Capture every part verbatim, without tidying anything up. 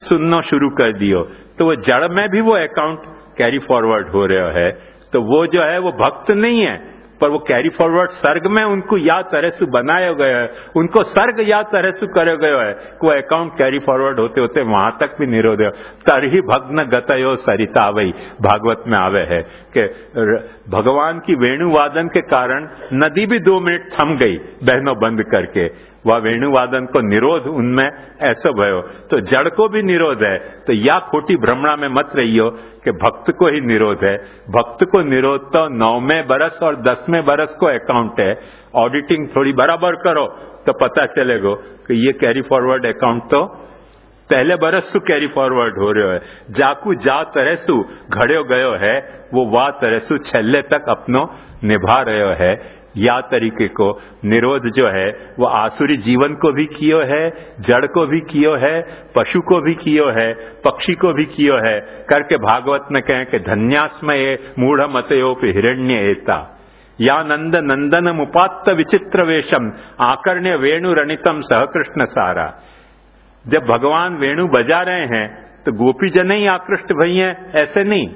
सुनना शुरू कर दियो तो वो जड़ में भी वो अकाउंट कैरी फॉरवर्ड हो रहा है। तो वो जो है वो भक्त नहीं है, पर वो कैरी फॉरवर्ड सर्ग में उनको या तरह से बनाया गया है, उनको सर्ग या तरह से करे गया है, वो अकाउंट कैरी फॉरवर्ड होते होते वहां तक भी निरोध है। तरही भग्न गतयो सरिता वही भागवत में आवे है कि भगवान की वेणुवादन के कारण नदी भी दो मिनट थम गई बहनों बंद करके, वह वेणुवादन को निरोध उनमें ऐसा भयो। तो जड़ को भी निरोध है, तो या खोटी भ्रमणा में मत रहियो कि भक्त को ही निरोध है। भक्त को निरोध तो नौवें बरस और दसवें बरस को अकाउंट है। ऑडिटिंग थोड़ी बराबर करो तो पता चलेगा कि ये कैरी फॉरवर्ड अकाउंट तो पहले बरस सु कैरी फॉरवर्ड हो रहे है। जाकू जा तरह सु घड़ो गयो है वो वाह तरह सु छल्ले तक अपनो निभा रहे है। या तरीके को निरोध जो है वो आसुरी जीवन को भी कियो है, जड़ को भी कियो है, पशु को भी कियो है, पक्षी को भी कियो है करके भागवत में कहें कि धन्यास्मये मूढ़ मतयोपि हिरण्य एता या नंद नंदन मुपात्त विचित्र वेशम आकर्ण्य वेणु रणितम सहकृष्ण सारा। जब भगवान वेणु बजा रहे हैं तो गोपी जन ही आकृष्ट भई हैं, ऐसे नहीं,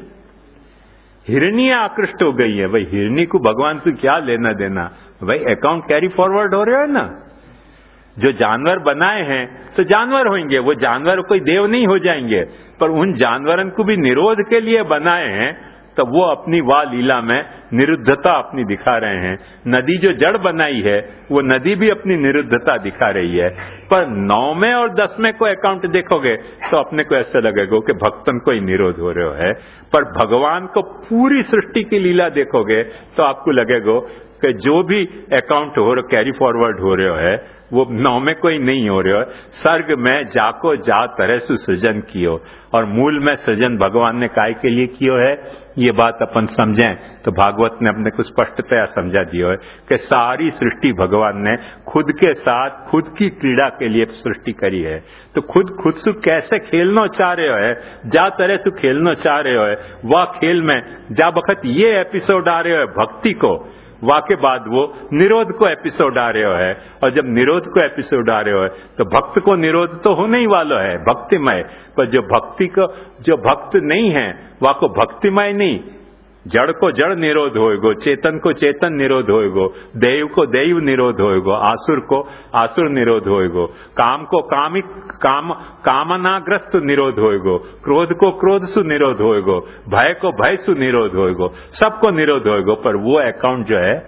हिरणी आकृष्ट हो गई है। भाई हिरणी को भगवान से क्या लेना देना, भाई अकाउंट कैरी फॉरवर्ड हो रहे हो ना। जो जानवर बनाए हैं तो जानवर होंगे, वो जानवर कोई देव नहीं हो जाएंगे, पर उन जानवरों को भी निरोध के लिए बनाए हैं, तो वो अपनी वाह लीला में निरुद्धता अपनी दिखा रहे हैं। नदी जो जड़ बनाई है वो नदी भी अपनी निरुद्धता दिखा रही है। पर नौवें और दसवें को अकाउंट देखोगे तो अपने को ऐसा लगेगा कि भक्तन को ही निरोध हो रहा है। पर भगवान को पूरी सृष्टि की लीला देखोगे तो आपको लगेगा कि जो भी अकाउंट हो रहा कैरी फॉरवर्ड हो रहा है वो नौ में कोई नहीं हो रहा है। सर्ग में जाको जा तरह से सृजन कियो, और मूल में सृजन भगवान ने काय के लिए कियो है, ये बात अपन समझें तो भागवत ने अपने को स्पष्टतया समझा दियो है कि सारी सृष्टि भगवान ने खुद के साथ खुद की क्रीड़ा के लिए सृष्टि करी है। तो खुद खुद से कैसे खेलना चाह रहे हो है, जा तरह से खेलना चाह रहे हो है, वह खेल में जा बखत ये एपिसोड आ रहे हो है भक्ति को, वाह के बाद वो निरोध को एपिसोड आ रहे हो है। और जब निरोध को एपिसोड आ रहे हो है तो भक्त को निरोध तो होने ही वाला है, भक्तिमय। पर जो भक्ति को जो भक्त नहीं है वह को भक्तिमय नहीं, जड़ को जड़ निरोध होएगो, चेतन को चेतन निरोध होएगो, देव को देव निरोध होएगो, आसुर को आसुर निरोध होएगो, काम को कामिक काम कामनाग्रस्त निरोध होएगो, क्रोध को क्रोध सु निरोध होएगो, भय को भय सु निरोध होएगो, सबको निरोध होएगो। पर वो अकाउंट जो है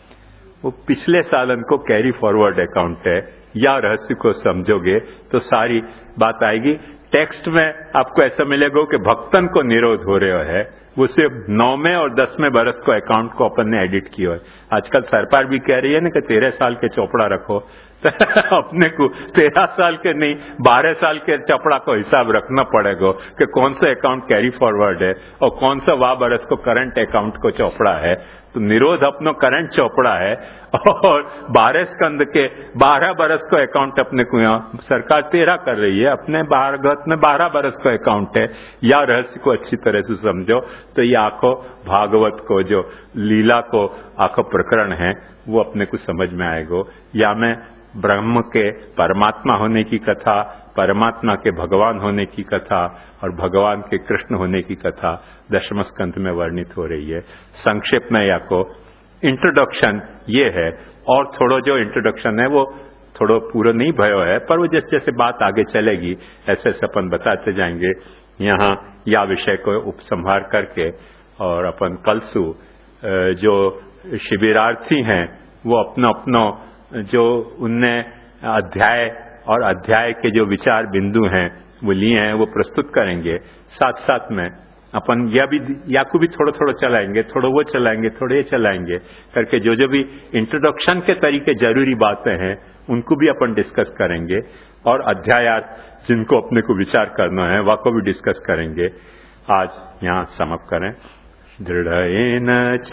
वो पिछले सालन को कैरी फॉरवर्ड अकाउंट है। या रहस्य को समझोगे तो सारी बात आएगी। टेक्स्ट में आपको ऐसा मिलेगा कि भक्तन को निरोध हो रहा है, वो सिर्फ नौवें और दसवें बरस को अकाउंट को अपन ने एडिट किया है। आजकल सरकार भी कह रही है ना कि तेरह साल के चौपड़ा रखो, तो अपने को तेरह साल के नहीं बारह साल के चौपड़ा को हिसाब रखना पड़ेगा कि कौन सा अकाउंट कैरी फॉरवर्ड है और कौन सा वाह बरस को करंट अकाउंट को चौपड़ा है। तो निरोध अपनो करंट चौपड़ा है और बारह स्कंद के बारह बरस को अकाउंट अपने को यहाँ सरकार तेरह कर रही है, अपने भागवत में बारह बरस को अकाउंट है। या रहस्य को अच्छी तरह से समझो तो ये आखो भागवत को जो लीला को आखो प्रकरण है वो अपने को समझ में आएगा। या मैं ब्रह्म के परमात्मा होने की कथा, परमात्मा के भगवान होने की कथा और भगवान के कृष्ण होने की कथा दशम स्कंध में वर्णित हो रही है। संक्षेप में या को इंट्रोडक्शन ये है, और थोड़ा जो इंट्रोडक्शन है वो थोड़ा पूरा नहीं भयो है, पर वो जैसे जैसे बात आगे चलेगी ऐसे ऐसे अपन बताते जाएंगे। यहाँ या विषय को उपसंहार करके और अपन कलसु जो शिविरार्थी हैं वो अपना अपना जो उनने अध्याय और अध्याय के जो विचार बिंदु हैं वो लिए हैं वो प्रस्तुत करेंगे। साथ साथ में अपन यह भी या को भी थोड़ा थोड़ा चलाएंगे, थोड़ा वो चलाएंगे, थोड़े ये चलाएंगे करके जो जो भी इंट्रोडक्शन के तरीके जरूरी बातें हैं उनको भी अपन डिस्कस करेंगे, और अध्यायार्थ जिनको अपने को विचार करना है वह को भी डिस्कस करेंगे। आज यहाँ समाप्त करें। दृढ़ेन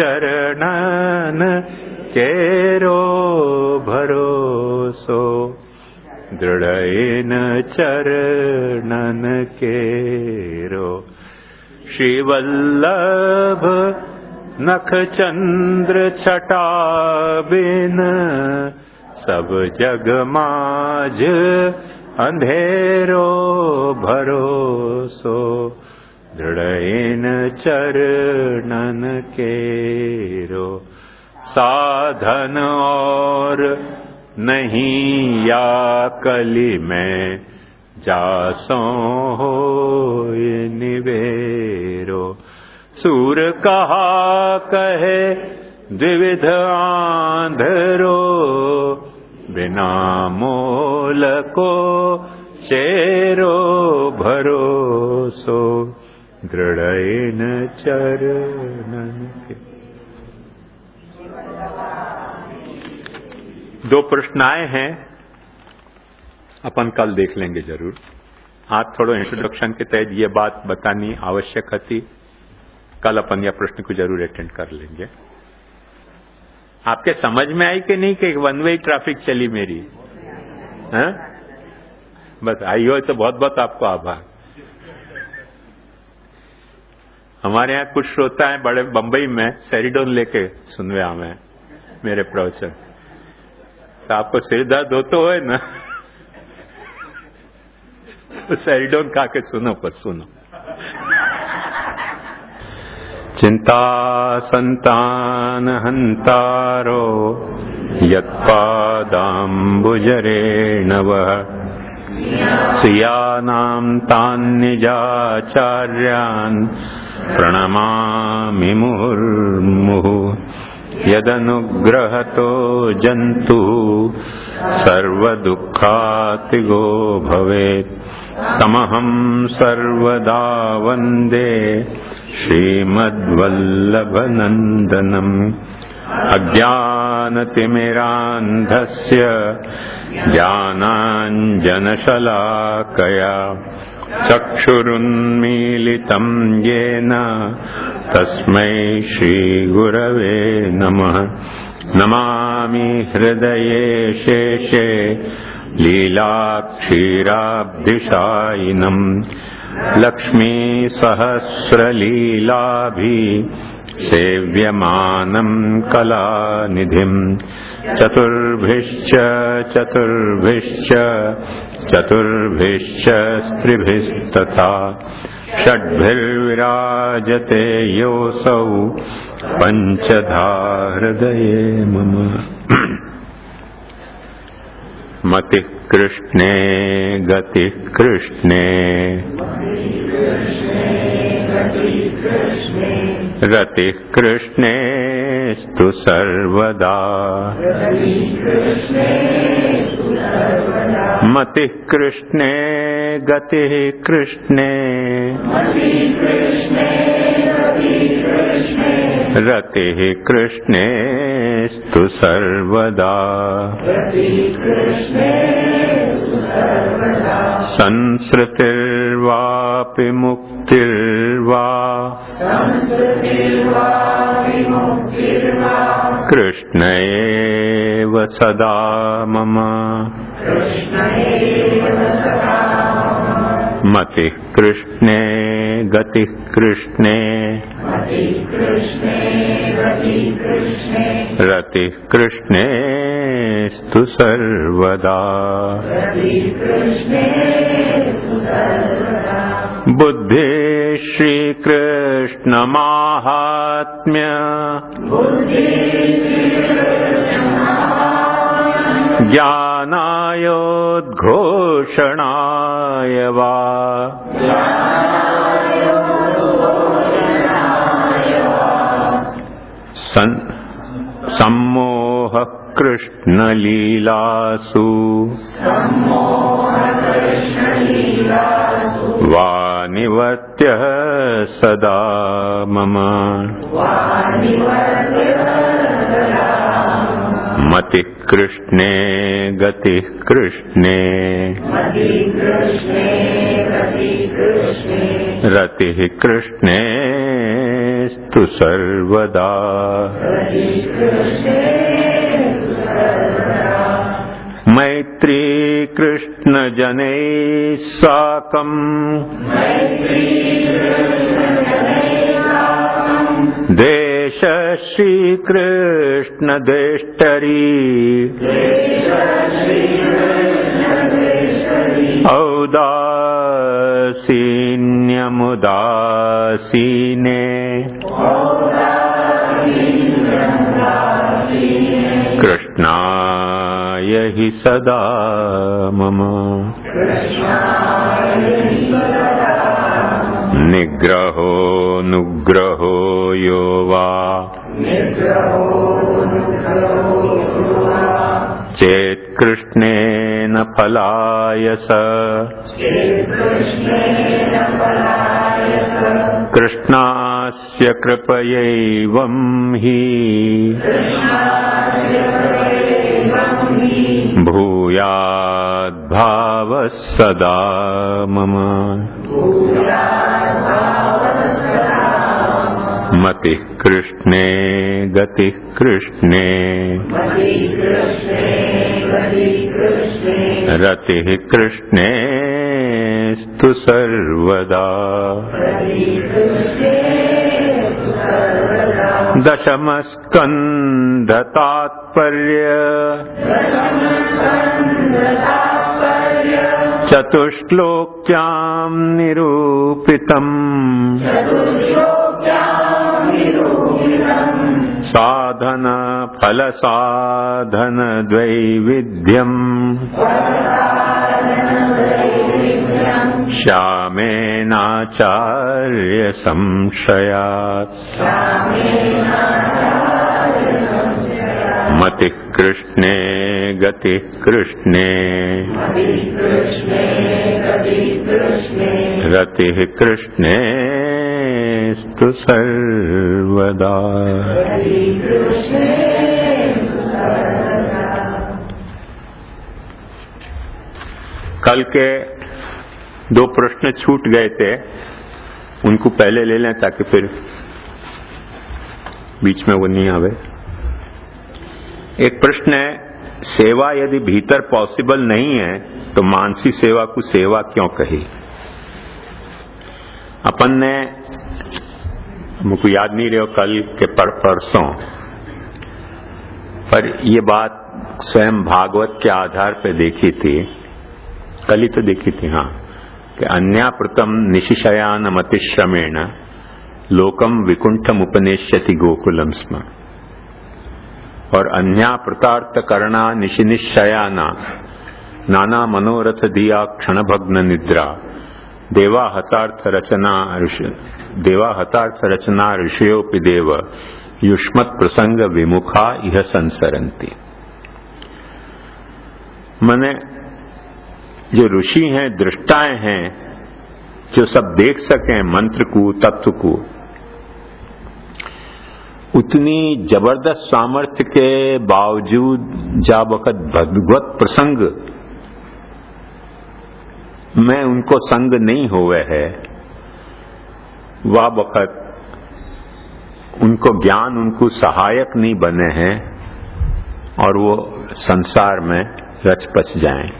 चरणन केरो भरोसो, दृढ़ेन चरणन केरो, श्रीवल्लभ नख चंद्र छटा बिन, सब जग माज अंधेरो भरो चरणन केरो, साधन और नहीं या कली में जासों होए निवेरो। सूर कहा कहे द्विविध आंधरो, बिना मोल को चेरो भरोसो, दृढ़ इन चरणन के। दो प्रश्न आए हैं, अपन कल देख लेंगे जरूर। आज थोड़ा इंट्रोडक्शन के तहत ये बात बतानी आवश्यक थी, कल अपन यह प्रश्न को जरूर अटेंड कर लेंगे। आपके समझ में आई कि नहीं कि वन वे ट्रैफिक चली मेरी? हैं? बस आई हो तो बहुत बहुत आपको आभार। हमारे यहाँ कुछ श्रोता है बड़े बंबई में, सेरिडोन लेके सुनवे हमें मेरे प्रवचन, तो आपको सिर दर्द हो तो है ना, तो सेरिडोन खा के सुनो, पर सुनो। चिंता संतान हंतारो, यत्पादाम्बुजरेणवः, सियानां तान् निजाचार्यान् प्रणमामि मुहुर्मुहुः। यदनुग्रहतो जन्तुः सर्वदुःखातिगो भवेत्, तमहं सर्वदा वन्दे श्रीमद्वल्लभनन्दनम्। अज्ञानतिमिरान्धस्य ज्ञानाञ्जनशलाकया, चक्षुरुन्मीलितं येन तस्मै श्रीगुरवे नमः। नमामि हृदये शेषे लीलाक्षीराब्धिशायिनम्, लक्ष्मीसहस्रलीलाभि सेव्यमानं कलानिधिम्। चतुर्भिश्च चतुर्भिश्च चतुर्भिश्च स्त्रिभिस्तथा, षड्भिर्विराजते योऽसौ पञ्चधा हृदये मम। मतिः कृष्णे गतिः कृष्णे, रतिः कृष्णेस्तु सर्वदा। मतिः कृष्णे गतिः कृष्णे, रतिः कृष्णेस्तु सर्वदा। संसृतिर्वापि मुक्तिर्वा, कृष्ण एव सदा मम। मतिः कृष्णे गतिः कृष्णे, रतिः कृष्णेस्तु सर्वदा। बुद्धिः श्रीकृष्णमाहात्म्य, ज्ञानायोद्घोषणाय वा, सम्मोहः कृष्णलीलासु वा निवर्त्यः सदा मम। मतिः कृष्णे गतिः कृष्णे, रतिः कृष्णेस्तु सर्वदा। मैत्री कृष्ण जनैः साकम्, देश श्रीकृष्ण देष्टरी, औदासीन्यमुदासीने, कृष्णाय हि सदा मम निग्रहो नुग्रहो यो वा चेत् कृष्णेन फलायस कृष्णास्य कृपयैवं हि भूयाद्भावः सदा मम मतिः कृष्णे गतिः कृष्णे रतिः कृष्णे स्तु सर्वदा दशमस्कन्ध तात्पर्य चतुश्लोक्यां निरूपितम् साधन फल साधन द्वैविध्यम् श्यामेनाचार्य संशयात् मतिः कृष्णे गतिः कृष्णे रतिः कृष्णे स्तु सर्वदा। कल के दो प्रश्न छूट गए थे, उनको पहले ले लें ताकि फिर बीच में वो नहीं आवे। एक प्रश्न है, सेवा यदि भीतर पॉसिबल नहीं है तो मानसी सेवा को सेवा क्यों कही? अपन ने, मुझको याद नहीं रहे कल के पर परसों, पर ये बात स्वयं भागवत के आधार पर देखी थी, कल ही तो देखी थी, हाँ, कि अन्यापृतम निशिशयान मतिश्रमेण लोकम विकुंठम उपनेश्यति गोकुलम स्म, और अन्यापृतार्थ करना निशिनिशयाना नाना मनोरथ दिया क्षणभग्न निद्रा देवा हतार्थ रचना देवा हतार्थ रचना ऋषयोपि देव युष्मत् प्रसंग विमुखा इह संसरन्ति। मने जो ऋषि हैं, दृष्टाएं हैं, जो सब देख सकें मंत्र को, तत्व को, उतनी जबरदस्त सामर्थ्य के बावजूद जा वक़्त भगवत प्रसंग में उनको संग नहीं हुए है, वह वक़्त उनको ज्ञान उनको सहायक नहीं बने हैं और वो संसार में रच-पच जाएं।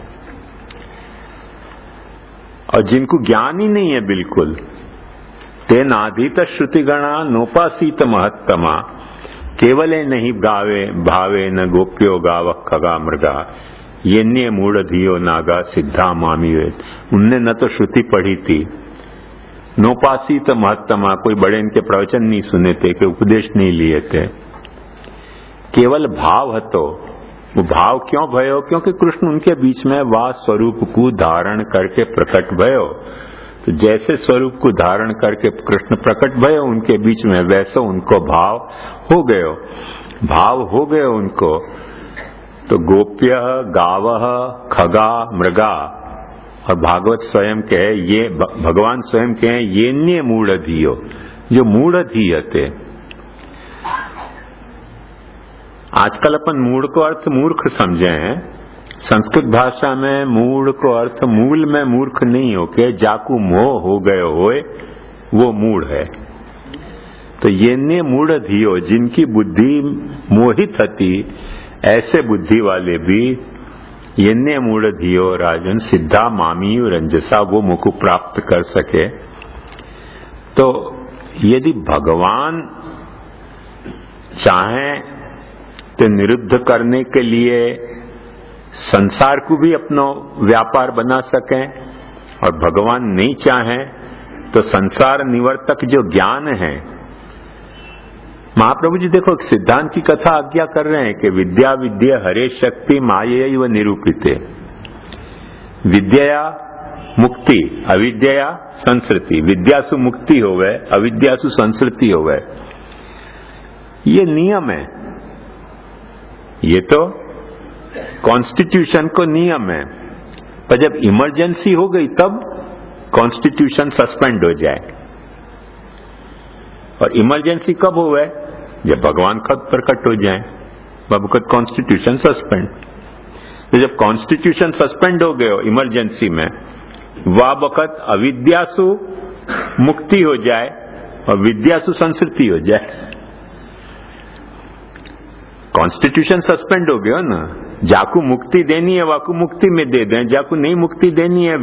और जिनको ज्ञान ही नहीं है बिल्कुल, तेनाधीत श्रुतिगणा नोपासीत महत्तमा केवले नहीं गावे भावे न गोप्यो गाव खगा मृगा येन्य मूढ़ धियो नागा सिद्धा मामी वेद। उनने न तो श्रुति पढ़ी थी, नोपासीत महत्तमा, कोई बड़े इनके प्रवचन नहीं सुने थे, कि उपदेश नहीं लिए थे, केवल भाव हतो। वो भाव क्यों भयो? क्योंकि कृष्ण उनके बीच में वास स्वरूप को धारण करके प्रकट भयो। तो जैसे स्वरूप को धारण करके कृष्ण प्रकट भयो उनके बीच में, वैसे उनको भाव हो गयो, भाव हो गए उनको। तो गोप्य गावह खगा मृगा, और भागवत स्वयं कहे, ये भगवान स्वयं कहे, ये न्य मूढ़ धियो, जो मूढ़ धीयते। आजकल अपन मूढ़ को अर्थ मूर्ख समझे हैं। संस्कृत भाषा में मूढ़ को अर्थ मूल में मूर्ख नहीं हो के जाकू मोह हो गए होए, वो मूढ़ है। तो ये ने मूढ़ धियो, जिनकी बुद्धि मोहित थी, ऐसे बुद्धि वाले भी ये ने मूढ़ धियो राजन सिद्धा मामी रंजसा, वो मुख प्राप्त कर सके। तो यदि भगवान चाहें तो निरुद्ध करने के लिए संसार को भी अपना व्यापार बना सकें, और भगवान नहीं चाहें तो संसार निवर्तक जो ज्ञान है महाप्रभु जी देखो सिद्धांत की कथा आज्ञा कर रहे हैं कि विद्या विद्या हरे शक्ति मायैव निरूपिते। विद्या मुक्ति अविद्या संस्कृति, विद्यासु मुक्ति हो गए अविद्यासु संस्कृति हो गए, ये नियम है। ये तो कॉन्स्टिट्यूशन को नियम है, पर जब इमरजेंसी हो गई तब कॉन्स्टिट्यूशन सस्पेंड हो जाए। और इमरजेंसी कब हो गए? जब भगवान खुद प्रकट हो जाए, बबकत कॉन्स्टिट्यूशन सस्पेंड। तो जब कॉन्स्टिट्यूशन सस्पेंड हो गए इमरजेंसी में, वह वक्त अविद्यासु मुक्ति हो जाए और विद्यासु संस्कृति हो जाए। कॉन्स्टिट्यूशन सस्पेंड हो गया ना, जाकू मुक्ति देनी है वाकू मुक्ति में दे दें, जाकू नहीं मुक्ति देनी है